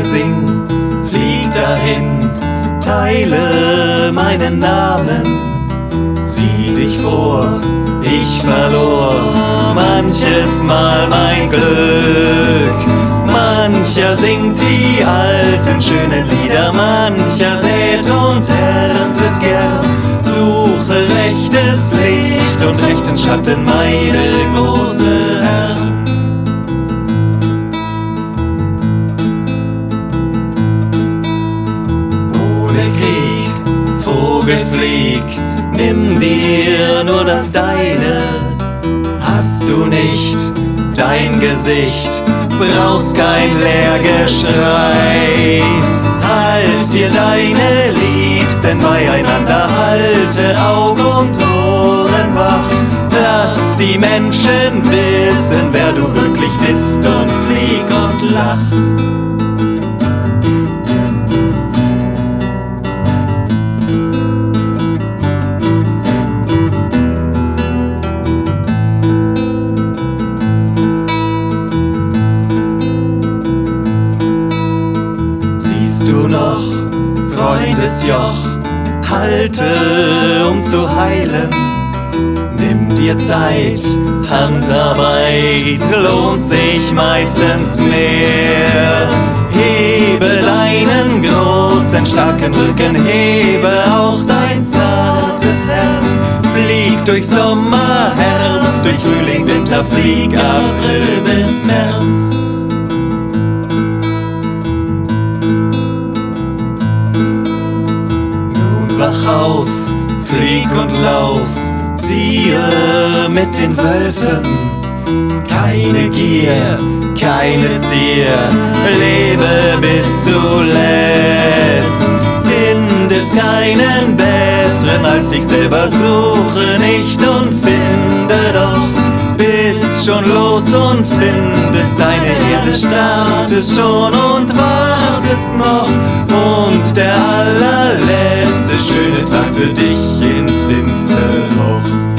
Vogel, sing, flieg dahin, teile meinen Namen, sieh dich vor, ich verlor manches Mal mein Glück. Mancher singt die alten schönen Lieder, mancher sät und erntet gern. Suche rechtes Licht und rechten Schatten, meine große Herr. Ohne Krieg, Vogel, flieg, nimm dir nur das Deine. Hast du nicht dein Gesicht, brauchst kein Lehrgeschrei. Halt dir deine Liebsten beieinander, halte Aug und Ohren wach. Lass die Menschen wissen, wer du wirklich bist, und flieg und lach. Du noch, Freundesjoch, halte, um zu heilen. Nimm dir Zeit, Handarbeit lohnt sich meistens mehr. Hebe deinen großen, starken Rücken, hebe auch dein zartes Herz. Flieg durch Sommer, Herbst, durch Frühling, Winter, flieg April bis März. Wach auf, flieg und lauf, ziehe mit den Wölfen. Keine Gier, keine Zier, lebe bis zuletzt. Findest keinen besseren als dich selber, suche nicht und finde doch. Bist schon los und findest deine Erde, startest schon und wartest noch. Und der allerletzte schöne Tag für dich ins finstere Loch.